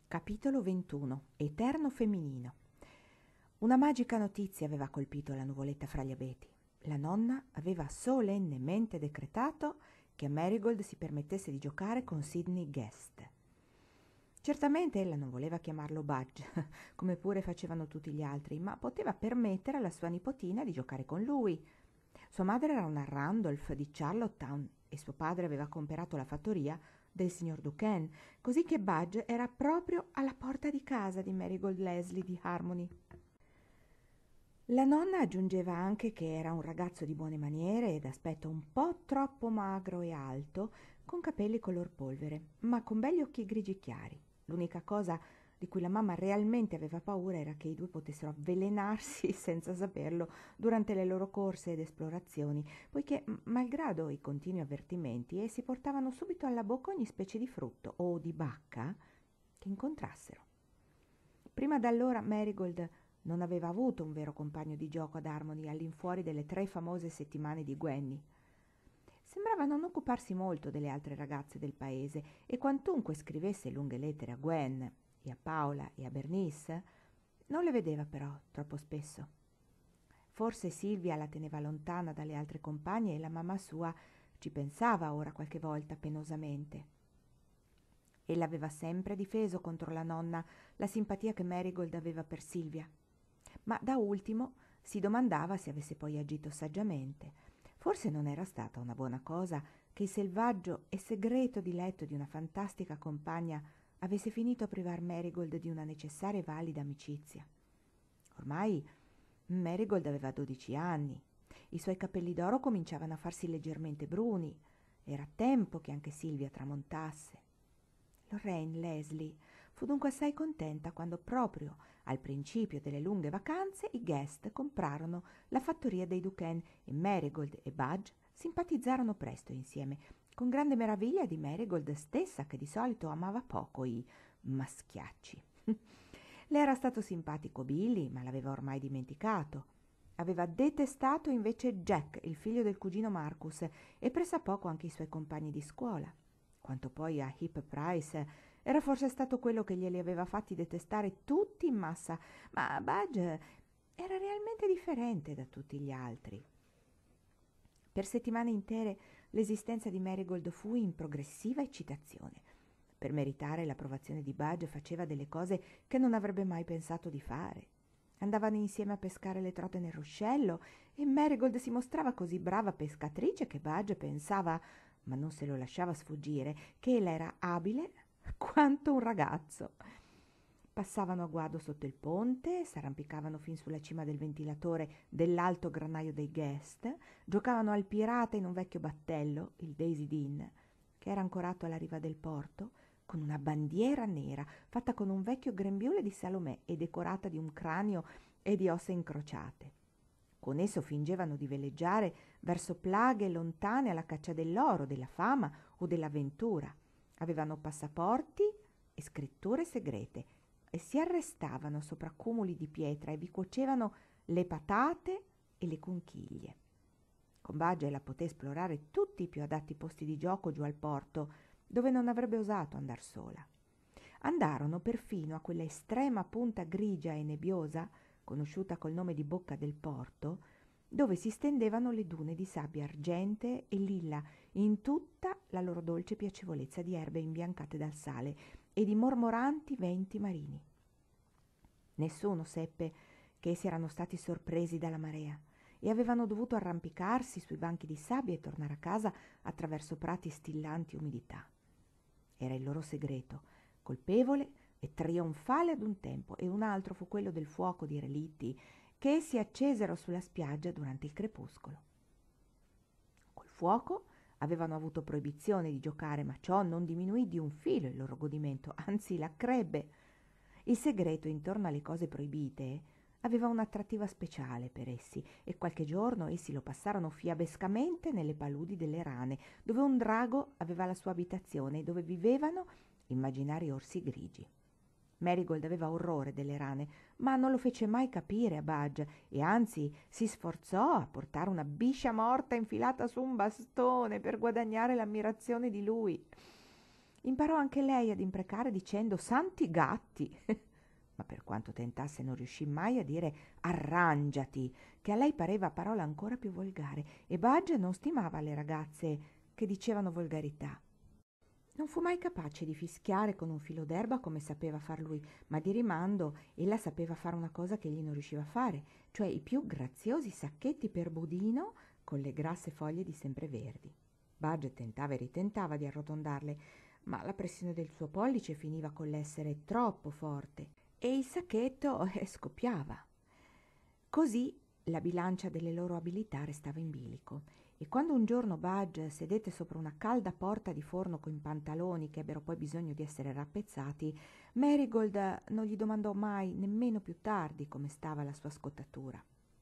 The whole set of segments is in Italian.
Capitolo 21. Eterno femminino. Una magica notizia aveva colpito la nuvoletta fra gli abeti. La nonna aveva solennemente decretato che a Marigold si permettesse di giocare con Sidney Guest. Certamente ella non voleva chiamarlo Budge, come pure facevano tutti gli altri, ma poteva permettere alla sua nipotina di giocare con lui. Sua madre era una Randolph di Charlottetown e suo padre aveva comperato la fattoria del signor Duquesne, così che Budge era proprio alla porta di casa di Marigold Leslie di Harmony. La nonna aggiungeva anche che era un ragazzo di buone maniere e d'aspetto un po' troppo magro e alto, con capelli color polvere, ma con begli occhi grigi chiari. L'unica cosa di cui la mamma realmente aveva paura era che i due potessero avvelenarsi senza saperlo durante le loro corse ed esplorazioni, poiché, malgrado i continui avvertimenti, essi portavano subito alla bocca ogni specie di frutto o di bacca che incontrassero. Prima d'allora Marigold non aveva avuto un vero compagno di gioco ad Harmony all'infuori delle 3 famose settimane di Gwenny. Sembrava non occuparsi molto delle altre ragazze del paese e quantunque scrivesse lunghe lettere a Gwen e a Paola e a Bernice, non le vedeva però troppo spesso. Forse Silvia la teneva lontana dalle altre compagne e la mamma sua ci pensava ora qualche volta penosamente. Ella aveva sempre difeso contro la nonna la simpatia che Marigold aveva per Silvia, ma da ultimo si domandava se avesse poi agito saggiamente. Forse non era stata una buona cosa che il selvaggio e segreto diletto di una fantastica compagna avesse finito a privar Marigold di una necessaria e valida amicizia. Ormai Marigold aveva 12 anni, i suoi capelli d'oro cominciavano a farsi leggermente bruni, era tempo che anche Silvia tramontasse. Lorraine Leslie fu dunque assai contenta quando proprio al principio delle lunghe vacanze i Guest comprarono la fattoria dei Duquesne e Marigold e Budge simpatizzarono presto insieme, con grande meraviglia di Marigold stessa, che di solito amava poco i maschiacci. Le era stato simpatico Billy, ma l'aveva ormai dimenticato. Aveva detestato invece Jack, il figlio del cugino Marcus, e pressappoco anche i suoi compagni di scuola. Quanto poi a Hip Price, era forse stato quello che glieli aveva fatti detestare tutti in massa, ma Budge era realmente differente da tutti gli altri. Per settimane intere l'esistenza di Marigold fu in progressiva eccitazione. Per meritare l'approvazione di Budge faceva delle cose che non avrebbe mai pensato di fare. Andavano insieme a pescare le trote nel ruscello e Marigold si mostrava così brava pescatrice che Budge pensava, ma non se lo lasciava sfuggire, che ella era abile quanto un ragazzo. Passavano a guado sotto il ponte, s'arrampicavano fin sulla cima del ventilatore dell'alto granaio dei Guest, giocavano al pirata in un vecchio battello, il Daisy Dean, che era ancorato alla riva del porto, con una bandiera nera fatta con un vecchio grembiule di Salomè e decorata di un cranio e di ossa incrociate. Con esso fingevano di veleggiare verso plaghe lontane alla caccia dell'oro, della fama o dell'avventura. Avevano passaporti e scritture segrete e si arrestavano sopra cumuli di pietra e vi cuocevano le patate e le conchiglie. Con Budge la poté esplorare tutti i più adatti posti di gioco giù al porto, dove non avrebbe osato andar sola. Andarono perfino a quella estrema punta grigia e nebbiosa, conosciuta col nome di Bocca del Porto, dove si stendevano le dune di sabbia argente e lilla in tutta la loro dolce piacevolezza di erbe imbiancate dal sale e di mormoranti venti marini. Nessuno seppe che essi erano stati sorpresi dalla marea e avevano dovuto arrampicarsi sui banchi di sabbia e tornare a casa attraverso prati stillanti umidità. Era il loro segreto, colpevole e trionfale ad un tempo, e un altro fu quello del fuoco di relitti che essi accesero sulla spiaggia durante il crepuscolo. Col fuoco avevano avuto proibizione di giocare, ma ciò non diminuì di un filo il loro godimento, anzi l'accrebbe. Il segreto intorno alle cose proibite aveva un'attrattiva speciale per essi, e qualche giorno essi lo passarono fiabescamente nelle paludi delle rane, dove un drago aveva la sua abitazione e dove vivevano immaginari orsi grigi. Marigold aveva orrore delle rane, ma non lo fece mai capire a Budge e anzi si sforzò a portare una biscia morta infilata su un bastone per guadagnare l'ammirazione di lui. imparò anche lei ad imprecare dicendo «santi gatti», ma per quanto tentasse non riuscì mai a dire «arrangiati», che a lei pareva parola ancora più volgare, e Budge non stimava le ragazze che dicevano volgarità. Non fu mai capace di fischiare con un filo d'erba come sapeva far lui, ma di rimando ella sapeva fare una cosa che egli non riusciva a fare, cioè i più graziosi sacchetti per budino con le grasse foglie di sempreverdi. Budge tentava e ritentava di arrotondarle, ma la pressione del suo pollice finiva con l'essere troppo forte e il sacchetto scoppiava. Così la bilancia delle loro abilità restava in bilico, e quando un giorno Budge sedette sopra una calda porta di forno con pantaloni che ebbero poi bisogno di essere rappezzati, Marigold non gli domandò mai, nemmeno più tardi, come stava la sua scottatura.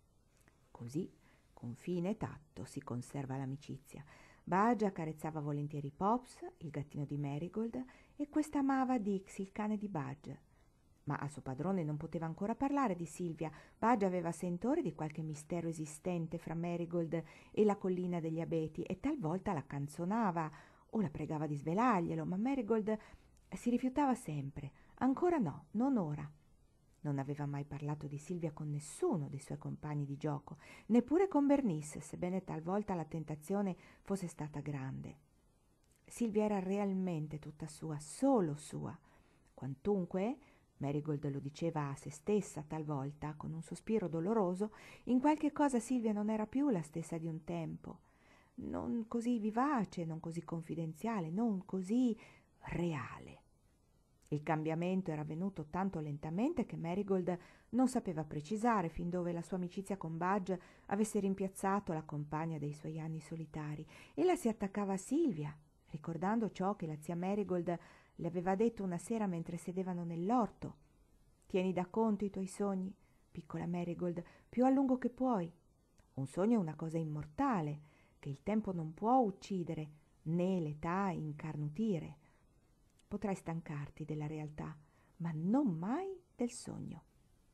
Così, con fine e tatto, si conserva l'amicizia. Budge accarezzava volentieri Pops, il gattino di Marigold, e questa amava Dixie, il cane di Budge. Ma al suo padrone non poteva ancora parlare di Silvia. Budge aveva sentore di qualche mistero esistente fra Marigold e la collina degli abeti e talvolta la canzonava o la pregava di svelarglielo, ma Marigold si rifiutava sempre. Ancora no, non ora. Non aveva mai parlato di Silvia con nessuno dei suoi compagni di gioco, neppure con Bernice, sebbene talvolta la tentazione fosse stata grande. Silvia era realmente tutta sua, solo sua. Quantunque, Marigold lo diceva a se stessa talvolta, con un sospiro doloroso, in qualche cosa Silvia non era più la stessa di un tempo. Non così vivace, non così confidenziale, non così reale. Il cambiamento era avvenuto tanto lentamente che Marigold non sapeva precisare fin dove la sua amicizia con Budge avesse rimpiazzato la compagna dei suoi anni solitari. Ella si attaccava a Silvia, ricordando ciò che la zia Marigold le aveva detto una sera mentre sedevano nell'orto. «Tieni da conto i tuoi sogni, piccola Marigold, più a lungo che puoi. Un sogno è una cosa immortale, che il tempo non può uccidere, né l'età incarnutire. Potrai stancarti della realtà, ma non mai del sogno».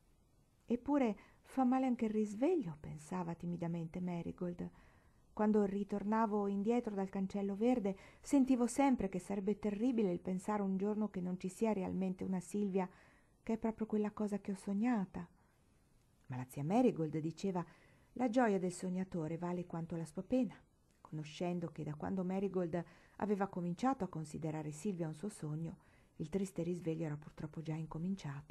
«Eppure fa male anche il risveglio», pensava timidamente Marigold. «Quando ritornavo indietro dal cancello verde sentivo sempre che sarebbe terribile il pensare un giorno che non ci sia realmente una Silvia, che è proprio quella cosa che ho sognata». Ma la zia Marigold diceva: «La gioia del sognatore vale quanto la sua pena», conoscendo che da quando Marigold aveva cominciato a considerare Silvia un suo sogno, il triste risveglio era purtroppo già incominciato.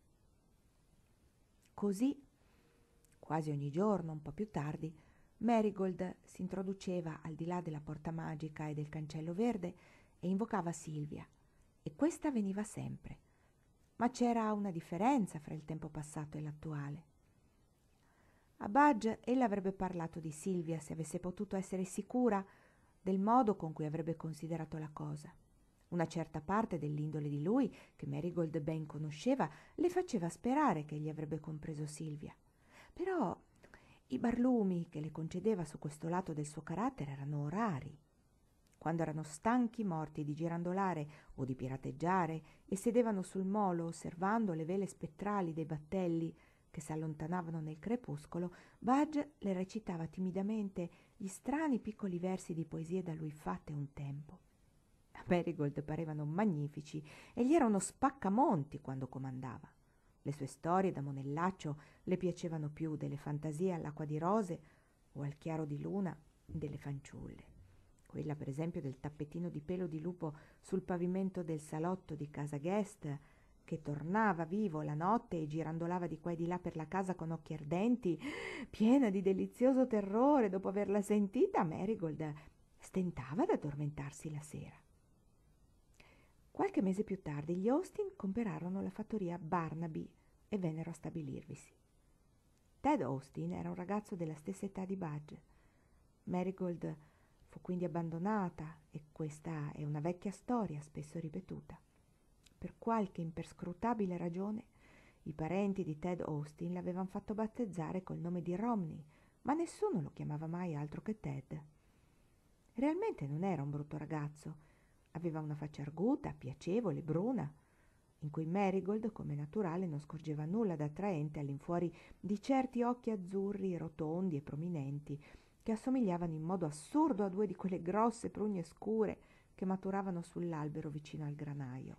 Così, quasi ogni giorno, un po' più tardi, Marigold si introduceva al di là della porta magica e del cancello verde e invocava Silvia, e questa veniva sempre. Ma c'era una differenza fra il tempo passato e l'attuale. A Budge ella avrebbe parlato di Silvia se avesse potuto essere sicura del modo con cui avrebbe considerato la cosa. Una certa parte dell'indole di lui, che Marigold ben conosceva, le faceva sperare che egli avrebbe compreso Silvia. Però i barlumi che le concedeva su questo lato del suo carattere erano rari. Quando erano stanchi morti di girandolare o di pirateggiare e sedevano sul molo osservando le vele spettrali dei battelli che s'allontanavano nel crepuscolo, Budge le recitava timidamente gli strani piccoli versi di poesie da lui fatte un tempo. A Marigold parevano magnifici e gli era uno spaccamonti quando comandava. Le sue storie da monellaccio le piacevano più delle fantasie all'acqua di rose o al chiaro di luna delle fanciulle. Quella, per esempio, del tappetino di pelo di lupo sul pavimento del salotto di casa Guest, che tornava vivo la notte e girandolava di qua e di là per la casa con occhi ardenti, piena di delizioso terrore. Dopo averla sentita, Marigold stentava ad addormentarsi la sera. Qualche mese più tardi gli Austin comprarono la fattoria Barnaby e vennero a stabilirvisi. Ted Austin era un ragazzo della stessa età di Budge. Marigold fu quindi abbandonata, e questa è una vecchia storia spesso ripetuta. Per qualche imperscrutabile ragione i parenti di Ted Austin l'avevano fatto battezzare col nome di Romney, ma nessuno lo chiamava mai altro che Ted. Realmente non era un brutto ragazzo. Aveva una faccia arguta, piacevole, bruna, in cui Marigold, come naturale, non scorgeva nulla d'attraente all'infuori di certi occhi azzurri, rotondi e prominenti, che assomigliavano in modo assurdo a due di quelle grosse prugne scure che maturavano sull'albero vicino al granaio.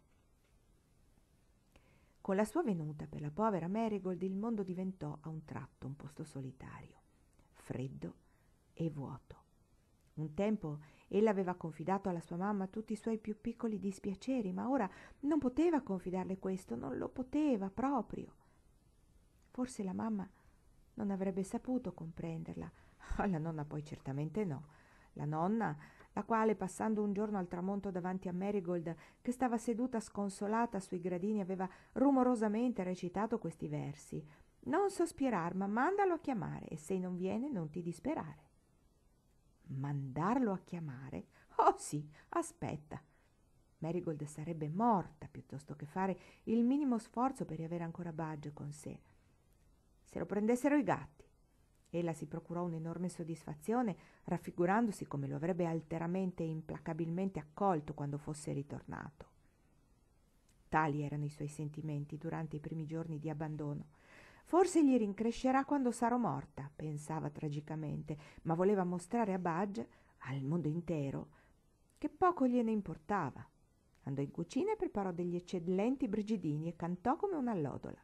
Con la sua venuta per la povera Marigold il mondo diventò a un tratto un posto solitario, freddo e vuoto. Un tempo ella aveva confidato alla sua mamma tutti i suoi più piccoli dispiaceri, ma ora non poteva confidarle questo, non lo poteva proprio. Forse la mamma non avrebbe saputo comprenderla. La nonna poi certamente no. La nonna, la quale, passando un giorno al tramonto davanti a Marigold, che stava seduta sconsolata sui gradini, aveva rumorosamente recitato questi versi: «Non sospirar, ma mandalo a chiamare, e se non viene non ti disperare». Mandarlo a chiamare? Oh sì, aspetta. Marigold sarebbe morta piuttosto che fare il minimo sforzo per riavere ancora Budge con sé. Se lo prendessero i gatti. Ella si procurò un'enorme soddisfazione, raffigurandosi come lo avrebbe alteramente e implacabilmente accolto quando fosse ritornato. Tali erano i suoi sentimenti durante i primi giorni di abbandono. Forse gli rincrescerà quando sarò morta, pensava tragicamente, ma voleva mostrare a Budge, al mondo intero, che poco gliene importava. Andò in cucina e preparò degli eccellenti brigidini e cantò come un'allodola.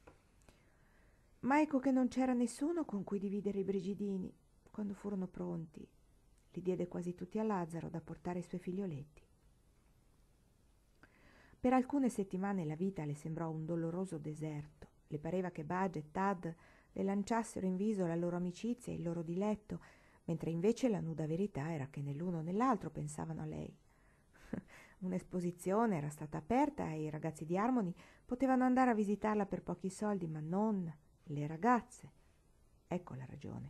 Ma ecco che non c'era nessuno con cui dividere i brigidini. Quando furono pronti, li diede quasi tutti a Lazzaro da portare ai suoi figlioletti. Per alcune settimane la vita le sembrò un doloroso deserto. Le pareva che Budge e Tad le lanciassero in viso la loro amicizia e il loro diletto, mentre invece la nuda verità era che né l'uno né l'altro pensavano a lei. Un'esposizione era stata aperta e i ragazzi di Harmony potevano andare a visitarla per pochi soldi, ma non le ragazze. Ecco la ragione.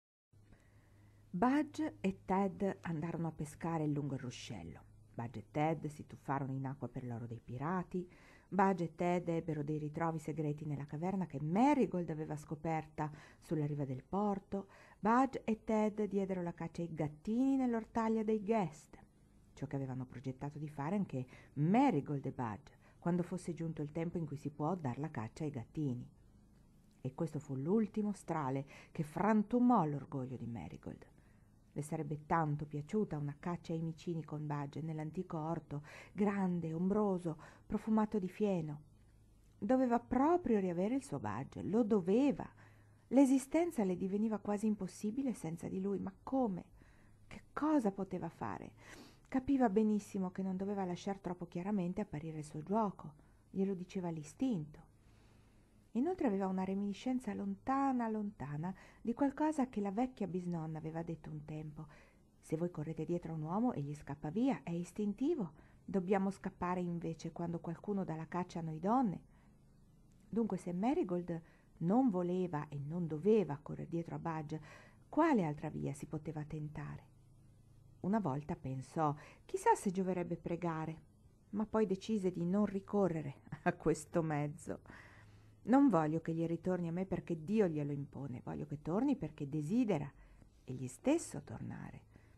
Budge e Ted andarono a pescare lungo il ruscello. Budge e Ted si tuffarono in acqua per l'oro dei pirati. Budge e Ted ebbero dei ritrovi segreti nella caverna che Marigold aveva scoperta sulla riva del porto. Budge e Ted diedero la caccia ai gattini nell'ortaglia dei Guest, ciò che avevano progettato di fare anche Marigold e Budge quando fosse giunto il tempo in cui si può dar la caccia ai gattini. E questo fu l'ultimo strale che frantumò l'orgoglio di Marigold. Le sarebbe tanto piaciuta una caccia ai micini con Budge nell'antico orto, grande, ombroso, profumato di fieno. Doveva proprio riavere il suo Budge, lo doveva. L'esistenza le diveniva quasi impossibile senza di lui, ma come? Che cosa poteva fare? Capiva benissimo che non doveva lasciar troppo chiaramente apparire il suo gioco, glielo diceva l'istinto. Inoltre aveva una reminiscenza lontana, lontana, di qualcosa che la vecchia bisnonna aveva detto un tempo. Se voi correte dietro a un uomo e gli scappa via, è istintivo. Dobbiamo scappare invece quando qualcuno dà la caccia a noi donne. Dunque, se Marigold non voleva e non doveva correre dietro a Budge, quale altra via si poteva tentare? Una volta pensò, chissà se gioverebbe pregare, ma poi decise di non ricorrere a questo mezzo. Non voglio che gli ritorni a me perché Dio glielo impone, voglio che torni perché desidera egli stesso tornare.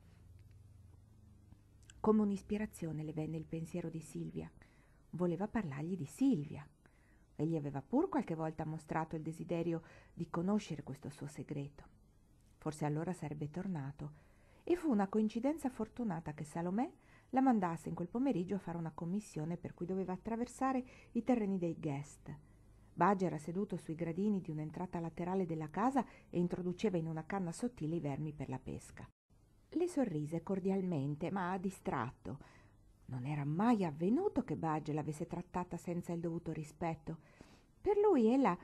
Come un'ispirazione le venne il pensiero di Silvia. Voleva parlargli di Silvia. Egli aveva pur qualche volta mostrato il desiderio di conoscere questo suo segreto. Forse allora sarebbe tornato, e fu una coincidenza fortunata che Salomè la mandasse in quel pomeriggio a fare una commissione per cui doveva attraversare i terreni dei Guest. Budge era seduto sui gradini di un'entrata laterale della casa e introduceva in una canna sottile i vermi per la pesca. Le sorrise cordialmente, ma distratto. Non era mai avvenuto che Budge l'avesse trattata senza il dovuto rispetto. Per lui ella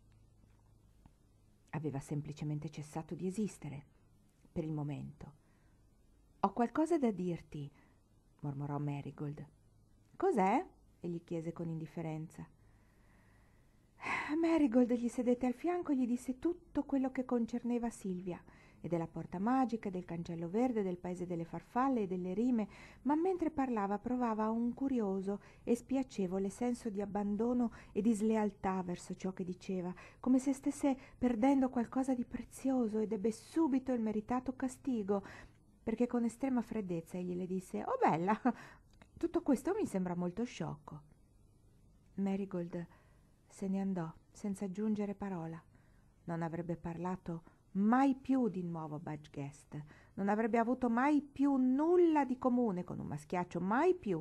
aveva semplicemente cessato di esistere, per il momento. «Ho qualcosa da dirti», mormorò Marigold. «Cos'è?» egli chiese con indifferenza. Marigold gli sedette al fianco e gli disse tutto quello che concerneva Silvia, e della porta magica, del cancello verde, del paese delle farfalle e delle rime, ma mentre parlava provava un curioso e spiacevole senso di abbandono e di slealtà verso ciò che diceva, come se stesse perdendo qualcosa di prezioso, ed ebbe subito il meritato castigo, perché con estrema freddezza egli le disse: «Oh bella, tutto questo mi sembra molto sciocco». Marigold se ne andò senza aggiungere parola. non avrebbe parlato mai più di nuovo a Budge Guest, non avrebbe avuto mai più nulla di comune con un maschiaccio, mai più.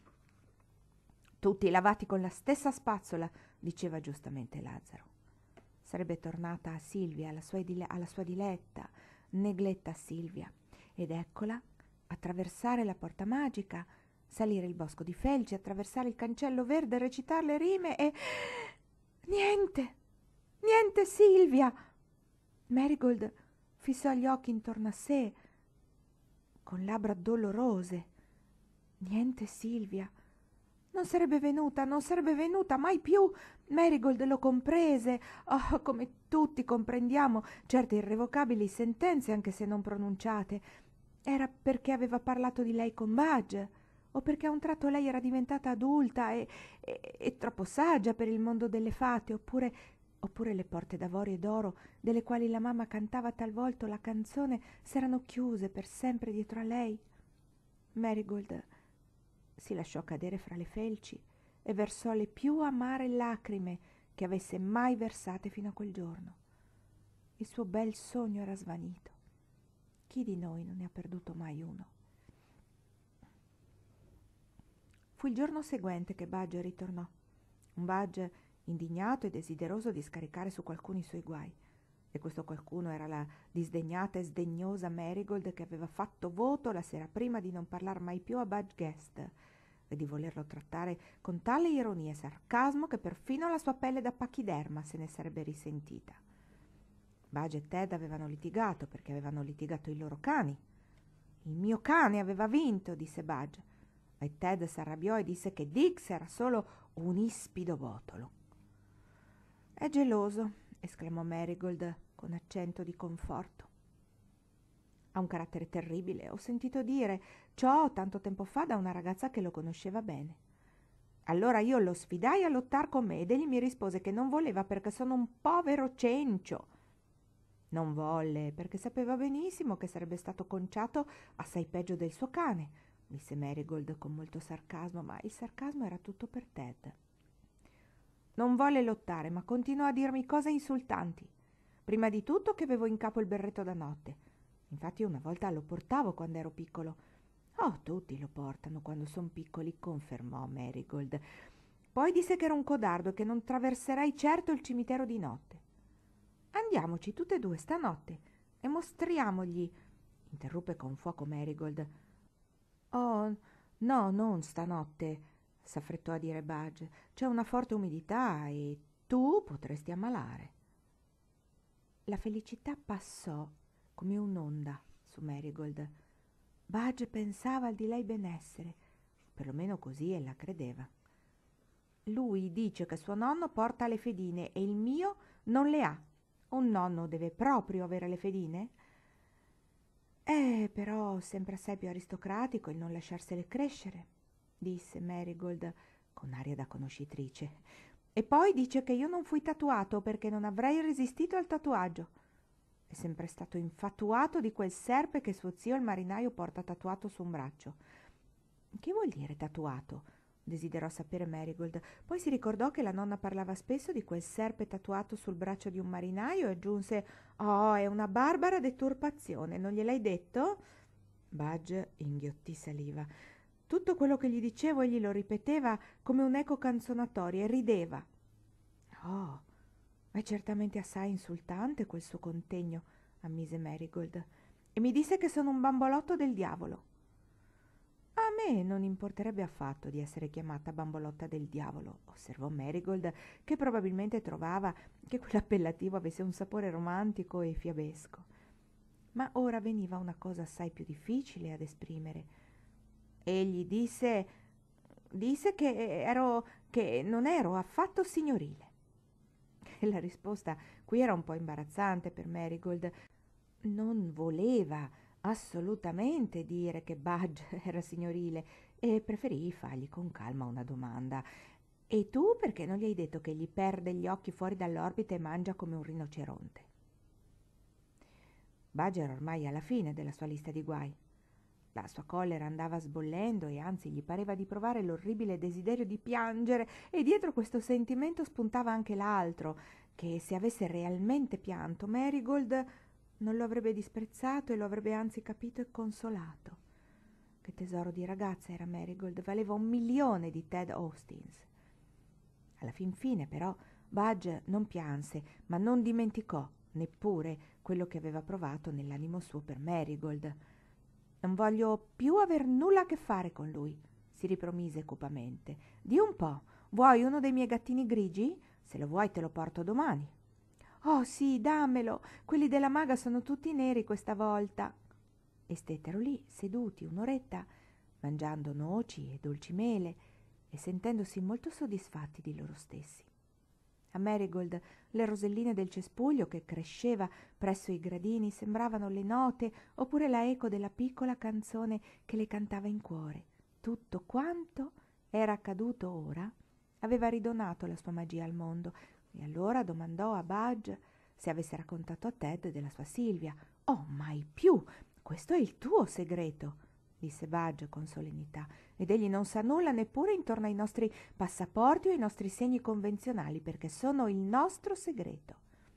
Tutti lavati con la stessa spazzola, diceva giustamente Lazzaro. Sarebbe tornata a Silvia, alla sua diletta, negletta Silvia, ed eccola attraversare la porta magica, salire il bosco di felci, attraversare il cancello verde, recitare le rime e... Niente! Niente Silvia! Marigold fissò gli occhi intorno a sé, con labbra dolorose. Niente Silvia! Non sarebbe venuta mai più. Marigold lo comprese. Oh, come tutti comprendiamo certe irrevocabili sentenze, anche se non pronunciate. Era perché aveva parlato di lei con Budge, o perché a un tratto lei era diventata adulta e troppo saggia per il mondo delle fate, oppure le porte d'avorio e d'oro delle quali la mamma cantava talvolta la canzone s'erano chiuse per sempre dietro a lei. Marigold si lasciò cadere fra le felci e versò le più amare lacrime che avesse mai versate fino a quel giorno. Il suo bel sogno era svanito. Chi di noi non ne ha perduto mai uno? Fu il giorno seguente che Budge ritornò. Un Budge indignato e desideroso di scaricare su qualcuno i suoi guai. E questo qualcuno era la disdegnata e sdegnosa Marigold, che aveva fatto voto la sera prima di non parlar mai più a Budge Guest e di volerlo trattare con tale ironia e sarcasmo che perfino la sua pelle da pachiderma se ne sarebbe risentita. Budge e Ted avevano litigato perché avevano litigato i loro cani. «Il mio cane aveva vinto», disse Budge, e Ted s'arrabbiò e disse che Dix era solo un ispido botolo. «È geloso», esclamò Marigold con accento di conforto. «Ha un carattere terribile, ho sentito dire ciò tanto tempo fa da una ragazza che lo conosceva bene. Allora io lo sfidai a lottar con me ed egli mi rispose che non voleva perché sono un povero cencio. Non volle perché sapeva benissimo che sarebbe stato conciato assai peggio del suo cane», disse Marigold con molto sarcasmo, ma il sarcasmo era tutto per Ted. «Non volle lottare, ma continuò a dirmi cose insultanti. Prima di tutto che avevo in capo il berretto da notte. Infatti una volta lo portavo quando ero piccolo». «Oh, tutti lo portano quando son piccoli», confermò Marigold. «Poi disse che ero un codardo e che non traverserei certo il cimitero di notte». «Andiamoci tutte e due stanotte e mostriamogli», interruppe con fuoco Marigold. «Oh, no, non stanotte», s'affrettò a dire Budge. «C'è una forte umidità e tu potresti ammalare». La felicità passò come un'onda su Marigold. Budge pensava al di lei benessere, perlomeno così ella credeva. «Lui dice che suo nonno porta le fedine e il mio non le ha. Un nonno deve proprio avere le fedine?» Però sembra assai più aristocratico il non lasciarsele crescere», disse Marigold con aria da conoscitrice. «E poi dice che io non fui tatuato perché non avrei resistito al tatuaggio. È sempre stato infatuato di quel serpe che suo zio il marinaio porta tatuato su un braccio». «Che vuol dire tatuato?» desiderò sapere Marigold. Poi si ricordò che la nonna parlava spesso di quel serpe tatuato sul braccio di un marinaio e aggiunse: «Oh, è una barbara deturpazione, non gliel'hai detto?» Budge inghiottì saliva. Tutto quello che gli dicevo egli lo ripeteva come un'eco canzonatoria e rideva. «Oh, è certamente assai insultante quel suo contegno», ammise Marigold, «e mi disse che sono un bambolotto del diavolo». «A me non importerebbe affatto di essere chiamata bambolotta del diavolo», osservò Marigold, che probabilmente trovava che quell'appellativo avesse un sapore romantico e fiabesco. Ma ora veniva una cosa assai più difficile ad esprimere. Egli disse che non ero affatto signorile. E la risposta qui era un po' imbarazzante per Marigold. Non voleva assolutamente dire che Budge era signorile e preferì fargli con calma una domanda. «E tu perché non gli hai detto che gli perde gli occhi fuori dall'orbita e mangia come un rinoceronte?» Budge era ormai alla fine della sua lista di guai. La sua collera andava sbollendo e anzi gli pareva di provare l'orribile desiderio di piangere, e dietro questo sentimento spuntava anche l'altro, che se avesse realmente pianto, Marigold non lo avrebbe disprezzato e lo avrebbe anzi capito e consolato. Che tesoro di ragazza era Marigold, valeva 1.000.000 di Ted Hostings. Alla fin fine, però, Budge non pianse, ma non dimenticò neppure quello che aveva provato nell'animo suo per Marigold. «Non voglio più aver nulla a che fare con lui», si ripromise cupamente. «Di un po', vuoi uno dei miei gattini grigi? Se lo vuoi te lo porto domani». «Oh sì, dammelo, quelli della maga sono tutti neri questa volta». E stettero lì, seduti un'oretta, mangiando noci e dolci mele e sentendosi molto soddisfatti di loro stessi. A Marigold le roselline del cespuglio che cresceva presso i gradini sembravano le note oppure la eco della piccola canzone che le cantava in cuore. Tutto quanto era accaduto ora aveva ridonato la sua magia al mondo, e allora domandò a Budge se avesse raccontato a Ted della sua Silvia. «Oh, mai più! Questo è il tuo segreto», disse Budge con solennità, «ed egli non sa nulla neppure intorno ai nostri passaporti o ai nostri segni convenzionali, perché sono il nostro segreto».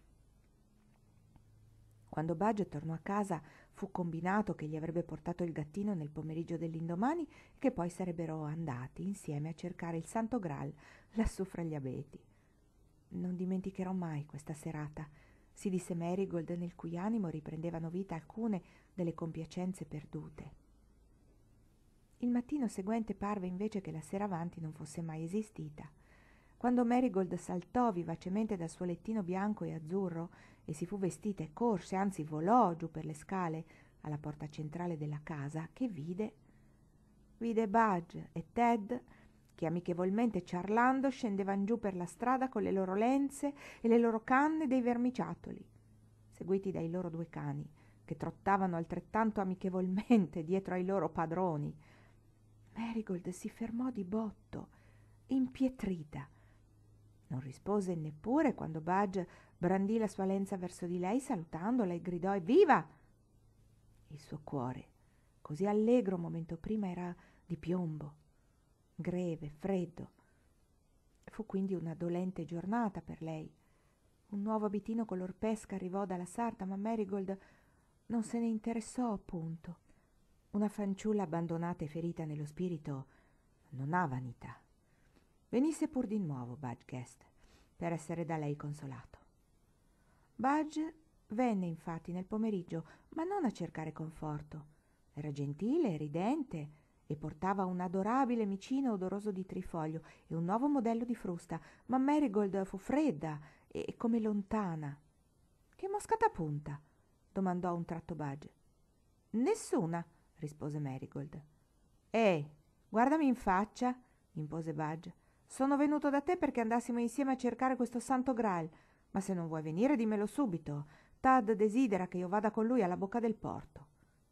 Quando Budge tornò a casa fu combinato che gli avrebbe portato il gattino nel pomeriggio dell'indomani e che poi sarebbero andati insieme a cercare il Santo Graal lassù fra gli abeti. «Non dimenticherò mai questa serata», si disse Marigold, nel cui animo riprendevano vita alcune delle compiacenze perdute. Il mattino seguente parve invece che la sera avanti non fosse mai esistita. Quando Marigold saltò vivacemente dal suo lettino bianco e azzurro e si fu vestita e corse, anzi volò giù per le scale alla porta centrale della casa, che vide Budge e Ted che amichevolmente ciarlando scendevan giù per la strada con le loro lenze e le loro canne dei vermiciattoli, seguiti dai loro 2 cani che trottavano altrettanto amichevolmente dietro ai loro padroni. Marigold si fermò di botto, impietrita. Non rispose neppure quando Budge brandì la sua lenza verso di lei salutandola e gridò «Evviva!». Il suo cuore, così allegro un momento prima, era di piombo, greve, freddo. Fu quindi una dolente giornata per lei. Un nuovo abitino color pesca arrivò dalla sarta, ma Marigold non se ne interessò appunto. Una fanciulla abbandonata e ferita nello spirito non ha vanità. Venisse pur di nuovo Budge Guest per essere da lei consolato. Budge venne infatti nel pomeriggio, ma non a cercare conforto. Era gentile e ridente e portava un adorabile micino odoroso di trifoglio e un nuovo modello di frusta, ma Marigold fu fredda e come lontana. «Che mosca t'appunta?» domandò a un tratto Budge. «Nessuna», rispose Marigold. Guardami in faccia», impose Budge. «Sono venuto da te perché andassimo insieme a cercare questo Santo Graal, ma se non vuoi venire dimmelo subito. Tad desidera che io vada con lui alla bocca del porto».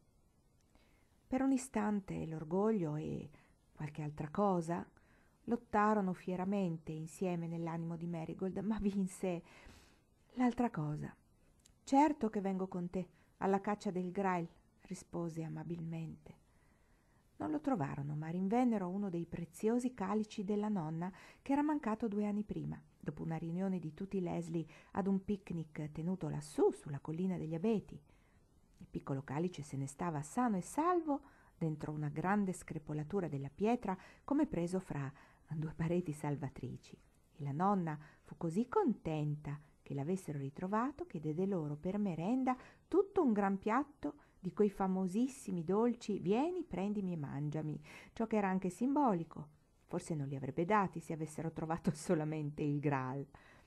Per un istante l'orgoglio e qualche altra cosa lottarono fieramente insieme nell'animo di Marigold, ma vinse l'altra cosa. «Certo che vengo con te alla caccia del Graal», rispose amabilmente. Non lo trovarono, ma rinvennero uno dei preziosi calici della nonna che era mancato 2 anni prima, dopo una riunione di tutti i Leslie ad un picnic tenuto lassù sulla collina degli abeti. Il piccolo calice se ne stava sano e salvo dentro una grande screpolatura della pietra, come preso fra 2 pareti salvatrici, e la nonna fu così contenta che l'avessero ritrovato che diede loro per merenda tutto un gran piatto di quei famosissimi dolci «Vieni, prendimi e mangiami», ciò che era anche simbolico. Forse non li avrebbe dati se avessero trovato solamente il Graal.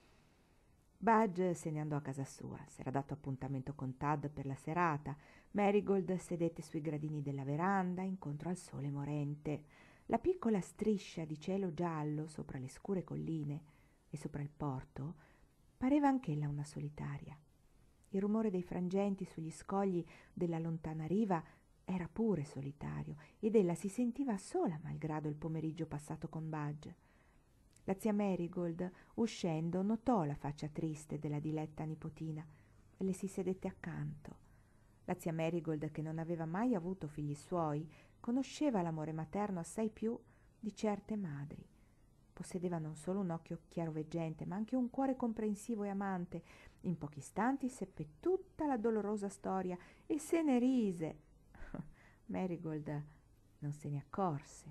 Budge se ne andò a casa sua, s'era dato appuntamento con Tad per la serata. Marigold sedette sui gradini della veranda incontro al sole morente. La piccola striscia di cielo giallo sopra le scure colline e sopra il porto pareva anch'ella una solitaria. Il rumore dei frangenti sugli scogli della lontana riva era pure solitario ed ella si sentiva sola malgrado il pomeriggio passato con Budge. La zia Marigold, uscendo, notò la faccia triste della diletta nipotina e le si sedette accanto. La zia Marigold, che non aveva mai avuto figli suoi, conosceva l'amore materno assai più di certe madri. Possedeva non solo un occhio chiaroveggente, ma anche un cuore comprensivo e amante. In pochi istanti seppe tutta la dolorosa storia e se ne rise. Marigold non se ne accorse.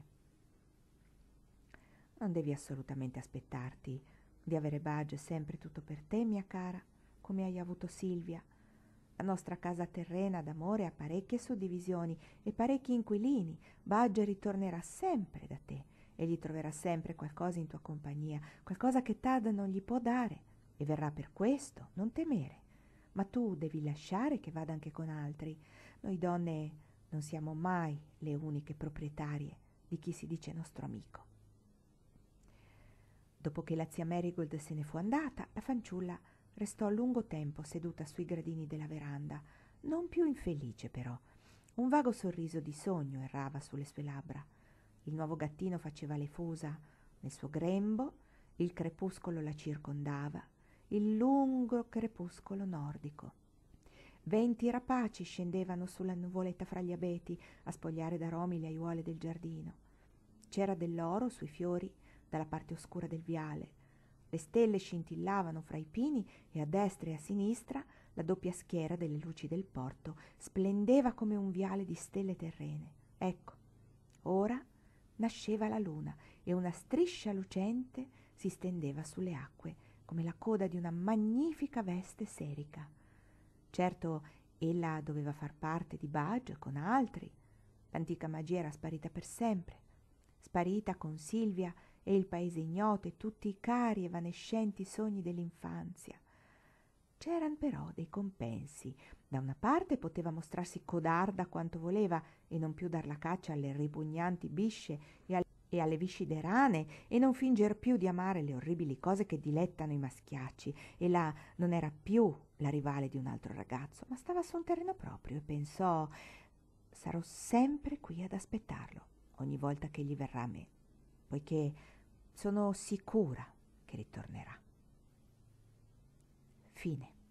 Non devi assolutamente aspettarti di avere Budge sempre tutto per te, mia cara, come hai avuto Silvia. La nostra casa terrena d'amore ha parecchie suddivisioni e parecchi inquilini. Budge ritornerà sempre da te e gli troverà sempre qualcosa in tua compagnia, qualcosa che Tad non gli può dare, e verrà per questo, non temere. Ma tu devi lasciare che vada anche con altri. Noi donne non siamo mai le uniche proprietarie di chi si dice nostro amico. Dopo che la zia Marigold se ne fu andata, la fanciulla restò a lungo tempo seduta sui gradini della veranda, non più infelice però. Un vago sorriso di sogno errava sulle sue labbra. Il nuovo gattino faceva le fusa nel suo grembo, il crepuscolo la circondava, il lungo crepuscolo nordico. Venti rapaci scendevano sulla nuvoletta fra gli abeti a spogliare d'aromi le aiuole del giardino. C'era dell'oro sui fiori dalla parte oscura del viale. Le stelle scintillavano fra i pini e a destra e a sinistra la doppia schiera delle luci del porto splendeva come un viale di stelle terrene. Ecco, ora nasceva la luna e una striscia lucente si stendeva sulle acque come la coda di una magnifica veste serica. Certo, ella doveva far parte di Budge con altri. L'antica magia era sparita per sempre, sparita con Silvia e il paese ignoto e tutti i cari evanescenti sogni dell'infanzia. C'eran però dei compensi. Da una parte poteva mostrarsi codarda quanto voleva e non più dar la caccia alle ripugnanti bisce e alle viscide rane e non finger più di amare le orribili cose che dilettano i maschiacci. E là non era più la rivale di un altro ragazzo, ma stava su un terreno proprio e pensò: sarò sempre qui ad aspettarlo ogni volta che gli verrà a me, poiché sono sicura che ritornerà. Fine.